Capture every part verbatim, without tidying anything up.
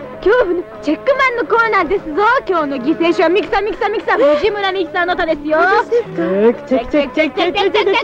今日のチェックマンのコーナーですぞ。今日の犠牲者はミキさんミキさんミキさん藤村ミキさんの歌ですよ。 チェックチェックチェックチェックチェックチェックチェックチェックチェック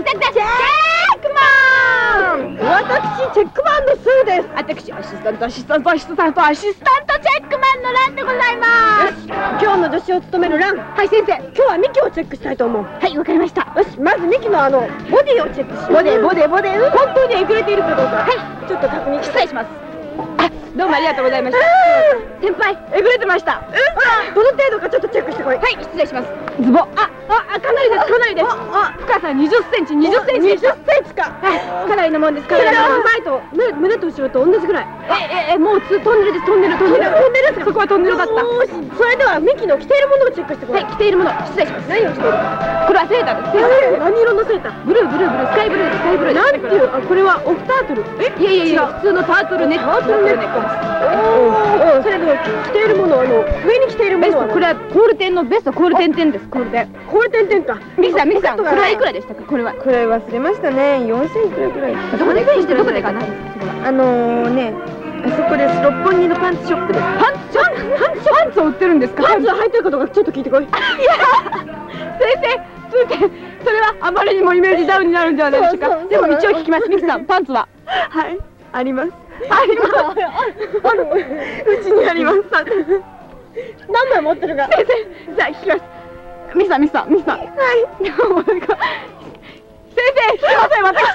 マン。私チェックマンのスーです。 私アシスタントアシスタントアシスタントアシスタントチェックマンのランでございます。 今日の助手を務めるラン。 はい先生、 今日はミキをチェックしたいと思う。 はいわかりました。 よし、まずミキのあのボディをチェックしよう。 ボディボディボディ本当にえぐれているかどうか、 はいちょっと確認。 失礼します。あ、どうもありがとうございました。先輩えぐれてました。どの程度かちょっとチェックしてこい。 はい、失礼します。ズボン、あ、あ、かなりです、かなりです。あ、深さにじゅっセンチ、にじゅっセンチ。 にじゅっセンチか。 かなりのもんです。かそれなりのもん。 は前と胸と後ろと同じぐらい。 え、え、え、もうつトンネルです、トンネル、トンネル。 トンネルですか。 そこはトンネルだった。 よし、それではミキの着ているものをチェックしてこい。 はい、着ているもの、失礼します。 何を着ている。 これはセーターです。セーター。 何色のセーター。 ブルー、ブルー、ブルー、スカイブルー、スカイブルー。 なんていう、あ、これはオフタートル。え、 いやいやいや、普通のタートルネック。タートルネック。 おお、それでも着ているもの、あの上に着ているものはベスト、これはコールテンのベストコールテンテンです。コールテン。 コールテンテンか。 ミキさん、ミキさん、これはいくらでしたか。これは。 これ忘れましたね。よんせんいくらぐらい。 どこでしてどこでかな。 あのね、あそこです。六本木のパンツショップです。 パンツ、パンツ、パンツ、パンツを売ってるんですか。 パンツ履いてるかどうかちょっと聞いてこい。いや、 先生、それはあまりにもイメージダウンになるんじゃないでしょうか。でも一応聞きます。ミキさん、パンツは。 はい、あります。 あります。 ある。うちにあります。何枚持ってるか。 先生、じゃあ聞きます。ミキさん、ミキさん、ミキさん。はい。先生、すいません、私。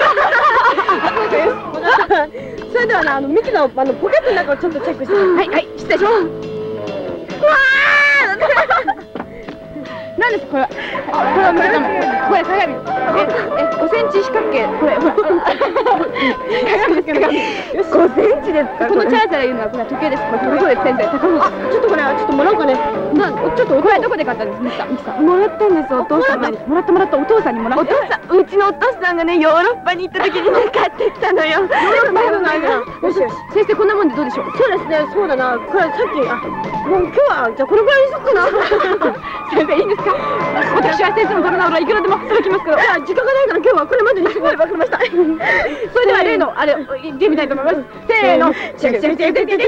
それではな、あのミキのあのポケットの中をちょっとチェックして。 はい、はい、失礼します。うわー。何ですこれは。これは鏡。これ鏡。え、え、ごセンチ四角形。これ、ほら。鏡です鏡。 ごセンチですか。 このチャラチャラいうのはこれは時計です。これそうです先生。高本。 あ、ちょっとこれ、ちょっともらおうかね。 なん、ちょっとこれどこで買ったんですミキさん。ミキさん。 もらったんです。お父さんに。 もらったもらったお父さんにもらった。 お父さん、うちのお父さんがね、ヨーロッパに行った時にね、買ってきたのよ。ヨーロッパの間。よしよし。 先生こんなもんでどうでしょう。 そうですね、そうだな。これさっき、あ、もう今日はじゃあこれぐらいにしとくかな。 先生いいんですか。私は先生のためならいくらでも働きますけど。 いや、時間がないから今日はこれまでにしてこい。わかりました。 それでは例のあれ言ってみたいと思います。せーの。 チェックチェックチェックチェックチェックチェックチェックチェック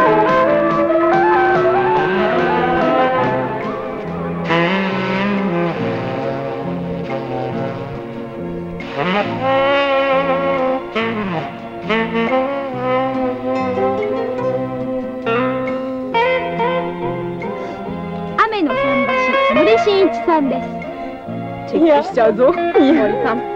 マン。 森進一さんです。 チェックしちゃうぞ。森さん。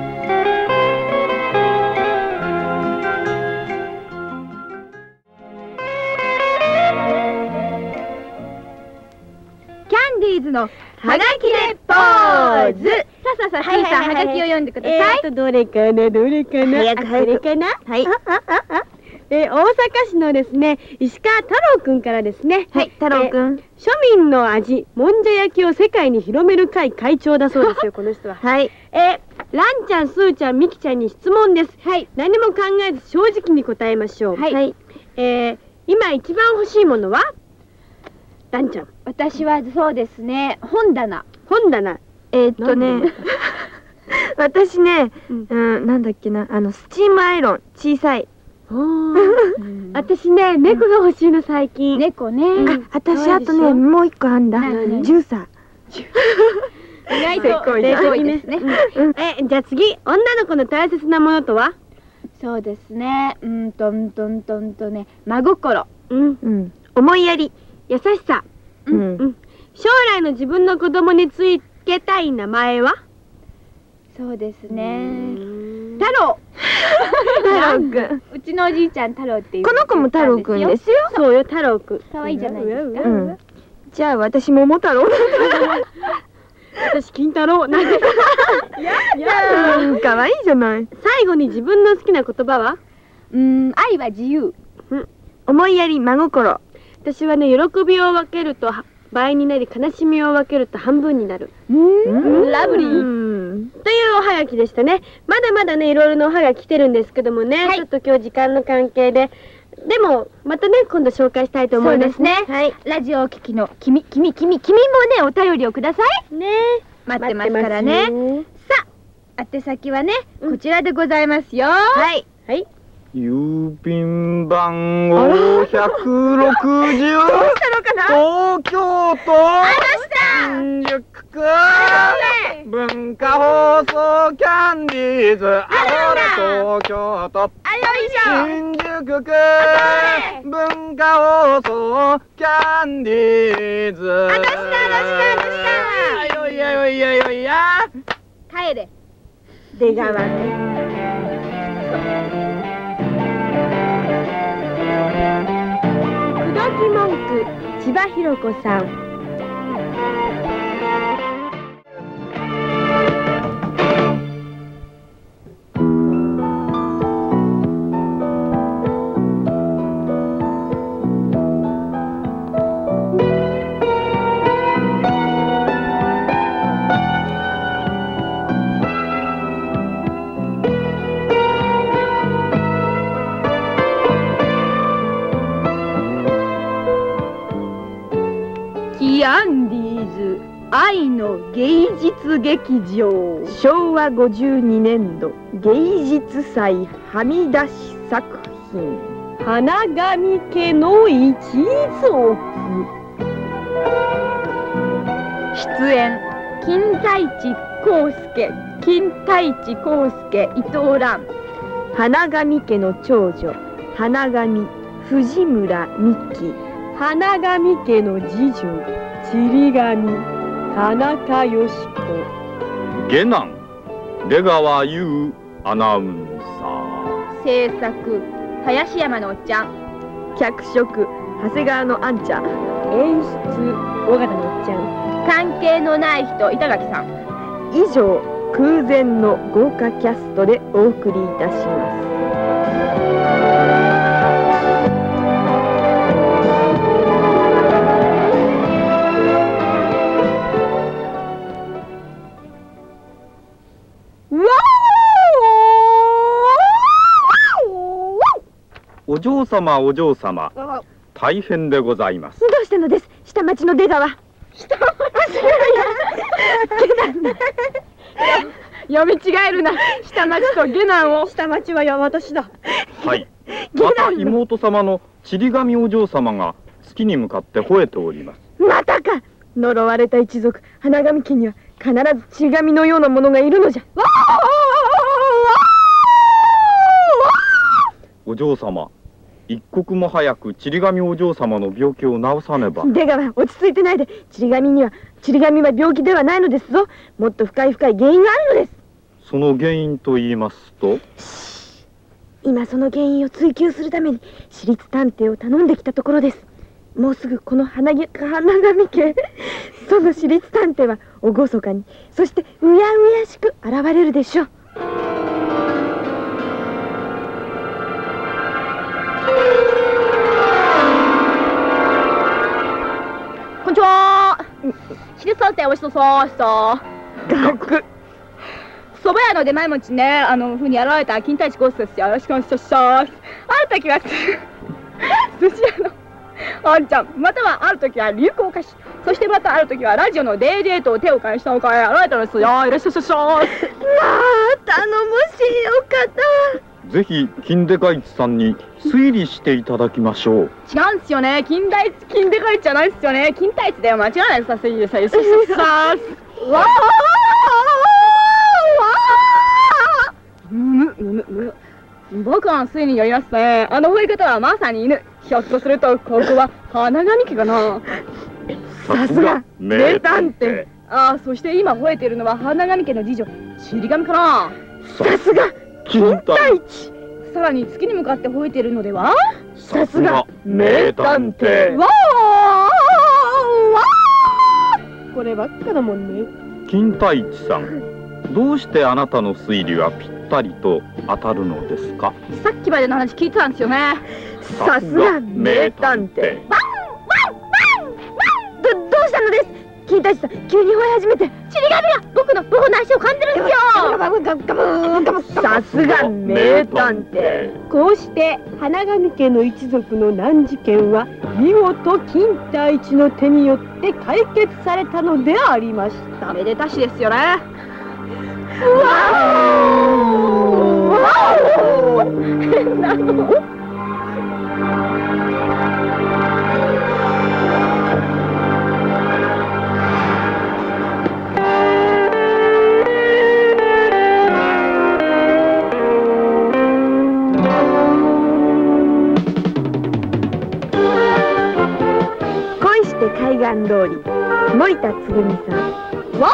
キャンディーズのはがきでポーズ。さあさあさあ、ちいさん、はがきを読んでください。 えっと、どれかな、どれかな。 早く早く。 これかな。はい。えー、大阪市のですね、石川太郎くんからですね。 はい、太郎くん。 庶民の味、もんじゃ焼きを世界に広める会会長だそうですよ、この人は。 はい。 えー、ランちゃん、スーちゃん、ミキちゃんに質問です。 はい。 何も考えず正直に答えましょう。 はい。 えー、今一番欲しいものはランちゃん。 私はそうですね、本棚。 本棚。 えーっとね、私ね、うん、なんだっけな、あの、スチームアイロン、小さい。 私ね、猫が欲しいの、最近。 猫ね。 あ、私あとね、もう一個あんだ。ジューサー。 意外とすごいですね。 え、じゃあ次、女の子の大切なものとは？ そうですね、うんとんとんとんとね、真心。 うん。思いやり、優しさ。 うん。 将来の自分の子供につけたい名前は？ そうですね。太郎。 太郎くん。 うちのおじいちゃん太郎っていう。 この子も太郎くんですよ。 そうよ、太郎くん。 可愛いじゃないですか。 じゃあ私桃太郎。 私金太郎。なんで？ 可愛いじゃない。 最後に自分の好きな言葉は？ うん、愛は自由。 思いやり、真心。 私はね、喜びを分けると倍になり、悲しみを分けると半分になる。 うん、ラブリー。というおはがきでしたね。まだまだね、いろいろなおはがき来てるんですけどもね、ちょっと今日時間の関係で、でもまたね、今度紹介したいと思いますね。 はい。ラジオを聴きの君、君、君、君もね、お便りをください。 ね。 待ってますからね。さあ、宛先はね、こちらでございますよ。 はい。はい。 郵便番号ひゃくろくじゅう、東京都新宿区文化放送キャンディーズ、あほら東京都新宿区文化放送キャンディーズ、あどしたどしたどした、よいやよいやよいや、 帰れ出川ね。口説き文句、千葉ひろ子さん。 キャンディーズ愛の芸術劇場、 しょうわごじゅうにねんど芸術祭はみ出し作品、 花神家の一族。 出演金太一耕介、金太一耕介、伊藤蘭。 花神家の長女、花神藤村美希。 花神家の次女、ちり神田中よし子。 下男出川優アナウンサー。 制作林山のおっちゃん。 脚色長谷川のあんちゃん。 演出尾形のおっちゃん。 関係のない人板垣さん。 以上空前の豪華キャストでお送りいたします。 お嬢様お嬢様、大変でございます。 どうしたのです、下町の出川。下町読み違えるな、下町と下男を。下町は私だ。 はい。また妹様のちり神お嬢様が月に向かって吠えております。 またか。呪われた一族花神家には必ずちり神のようなものがいるのじゃ。 お嬢様、 一刻も早くちり紙お嬢様の病気を治さねば。 出川、落ち着いてないで。ちり紙にはちり紙は病気ではないのですぞ。もっと深い深い原因があるのです。 その原因と言いますと？ 今その原因を追求するために私立探偵を頼んできたところです。もうすぐこの花ぎ花神家その私立探偵は厳かに、そしてうやうやしく現れるでしょう。 こんにちは。私立探偵おしとそうさ。 学蕎麦屋の出前持ちね、あのふうにやられた金太一コースですよ。よろしくお願いします。ある時は寿司屋のあんちゃん、またはある時は流行歌手、そしてまたある時はラジオの ディージェー と手を返したおかえやられたんですよ。よろしくお願いします。まあ頼もしいお方。 ぜひ金デカイチさんに推理していただきましょう。 違うんですよね。金大金デカイチじゃないですよね。金太一だよ。間違いないです。さすがにさ、よしよしよしさ。わあ。むむむむ。僕は推理によりますね。あの吠え方はまさに犬。ひょっとするとここは花神家かな。 さすが名探偵。 ああ、そして今吠えてるのは花神家の次女ちり紙かな。 さすが金太一。 さらに月に向かって吠えてるのでは。 さすが名探偵。 わあわあ、こればっかだもんね。 金太一さん、どうしてあなたの推理はぴったりと当たるのですか？ さっきまでの話聞いてたんですよね。 さすが名探偵。ど、どうしたのです？金太一さん、急に吠え始めて。 ちり紙が僕の僕の足を噛んでるんですよ。 さすが名探偵。 こうして花神家の一族の難事件は見事金太一の手によって解決されたのでありました。 めでたしですよね。変なの。 恋して海岸通り、森田つぐみさん。 わ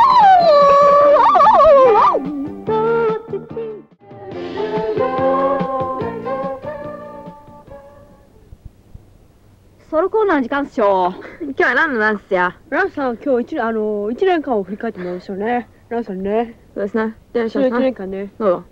ソロコーナーの時間っしょ。 今日はランのダンスや。 ランさん、今日一あの一年間を振り返ってみましょうね。ランさんね。 そうですね。よろしくお一願いし年間ね。 ます。どうぞ。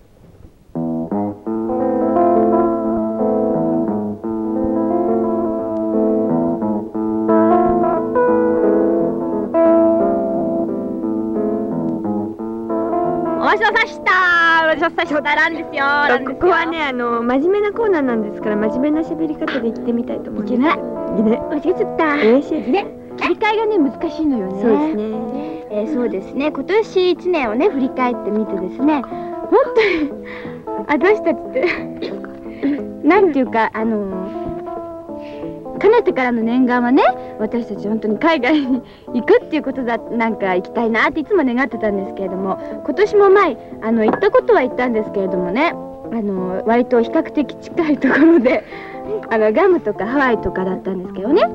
お待ちどうさまでした。お待ちどうさまでした。ランですよ。ランですよ。 ここはね、あの真面目なコーナーなんですから、真面目な喋り方で言ってみたいと思います。いけない。いけない。 間違えちゃった。 嬉しいですね。切り替えがね難しいのよね。 そうですね。 えー、そうですね。今年一年をね振り返ってみてですね、本当に私たちってなんていうかあのかねてからの念願はね、私たち本当に海外に行くっていうことだ、なんか行きたいなっていつも願ってたんですけれども、今年も前あの行ったことは行ったんですけれどもね、あの割と比較的近いところであのガムとかハワイとかだったんですけどね。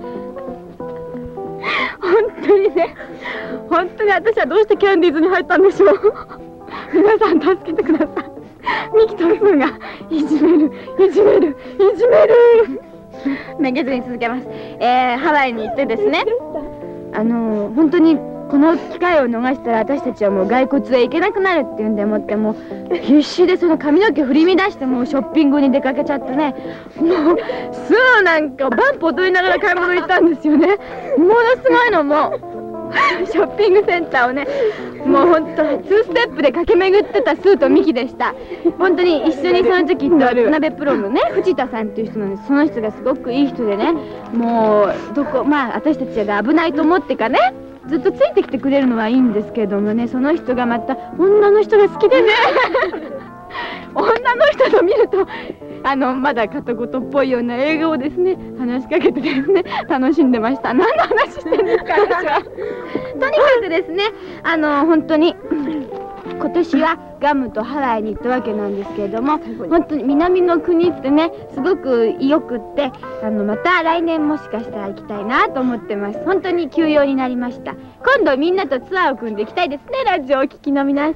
本当にね、本当に私はどうしてキャンディーズに入ったんでしょう。皆さん助けてください。ミキとスーがいじめるいじめるいじめる。めげずに続けます。えー、ハワイに行ってですね、あの本当にこの機会を逃したら私たちはもう骸骨へ行けなくなるっていうんでもってもう必死でその髪の毛振り乱してもうショッピングに出かけちゃってね、もうすぐなんかバンプ踊りながら買い物行ったんですよね。ものすごいのもショッピングセンターをね、もう本当ツーステップで駆け巡ってたスーとミキでした。本当に一緒にその時と渡辺プロのね藤田さんっていう人なんです。その人がすごくいい人でね、もうどこまあ私たちが危ないと思ってかねずっとついてきてくれるのはいいんですけれどもね、その人がまた女の人が好きでね女の人と見るとあのまだ片言っぽいような英語をですね話しかけてですね楽しんでました。何の話してるんですか私は。とにかくですね、あの本当に今年はガムとハワイに行ったわけなんですけれども、本当に南の国ってねすごくよくって、あのまた来年もしかしたら行きたいなと思ってます。本当に休養になりました。今度みんなとツアーを組んでいきたいですね。ラジオをお聞きの皆さん。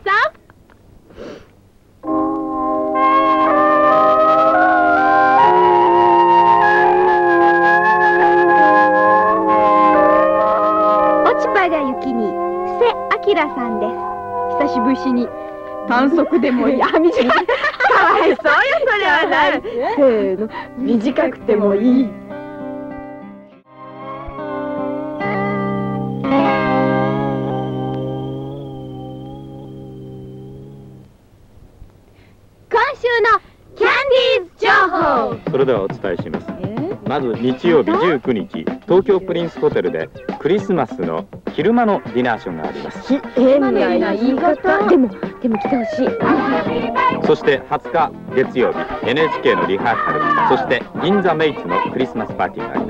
落ち葉が雪に布施明さんです。久しぶりに短足でもいい。あ、短い。かわいそうよ、それはない。 せーの、短くてもいい。 今週のキャンディーズ情報。 それではお伝えします。まず日曜日じゅうくにち、東京プリンスホテルでクリスマスの昼間のディナーショーがあります。 変な言い方。でもでも来てほしい。 そしてはつか月曜日 エヌエイチケー のリハーサル、そして銀座メイツのクリスマスパーティーがあり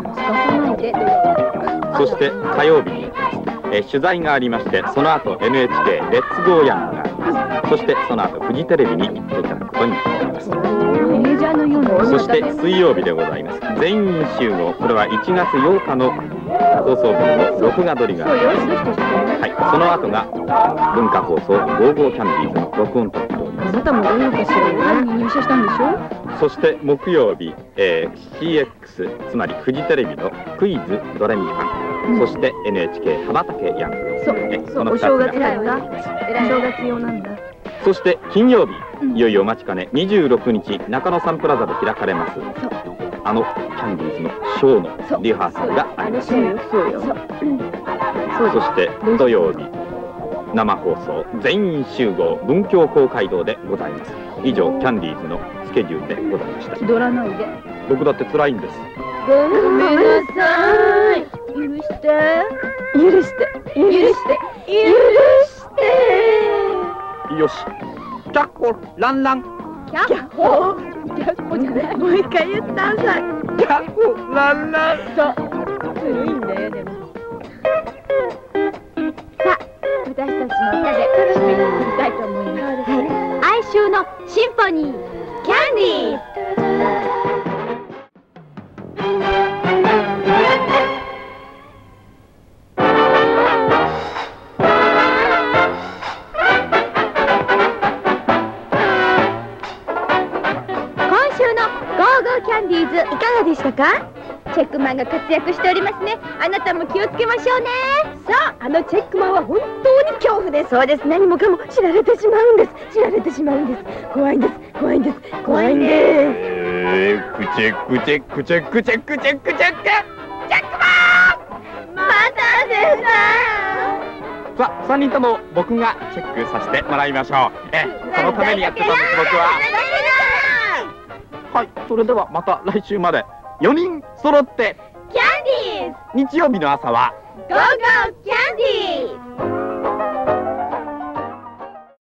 ます。そして火曜日に行きます。え取材がありまして、その後 エヌエイチケー レッツゴーヤングがあります。そしてその後フジテレビに行っていただくことになっています。そして水曜日でございます。全員集合、これはいちがつようかの放送分の録画撮りがあります。はい、その後が文化放送ゴーゴーキャンディーズの録音となっております。 あなたもどういうかしらに入社したんでしょ。 そして木曜日、えー、シーエックス つまりフジテレビのクイズドレミファン、そして エヌエイチケー 羽ばたけヤング、 そう、 えそう、お正月だよな。正月用なんだ。 そして金曜日、いよいよお待ちかねにじゅうろくにち中野サンプラザで開かれますあのキャンディーズのショーのリハーサルがあります。 そうよ、そうよ。 そして土曜日生放送全員集合文京公会堂でございます。以上キャンディーズのスケジュールでございました。 気取らないで。 僕だって辛いんです。 ごめんなさい。許して。 許して。許して。 許して。 よし、キャッホランラン。 キャッホキャッホじゃない。 もう一回言ったんさい。 キャッホランラン。 そう。古いんだよでも。さあ、私たちの歌で締めくくりたいと思います。はい。哀愁のシンフォニーキャンディーズ。キャンディーズいかがでしたか？チェックマンが活躍しておりますね。あなたも気をつけましょうね。 さあ、あのチェックマンは本当に恐怖です。そうです。何もかも知られてしまうんです。知られてしまうんです。怖いんです。怖いんです。怖いんです。 えー、クチェックチェックチェックチェックチェックチェックチェックマン。 またです。 さあ、さんにんとも僕がチェックさせてもらいましょう。え、そのためにやってたんです僕は。はい、それではまた来週までよにん揃ってキャンディーズ。 日曜日の朝はゴーゴーキャンディーズ。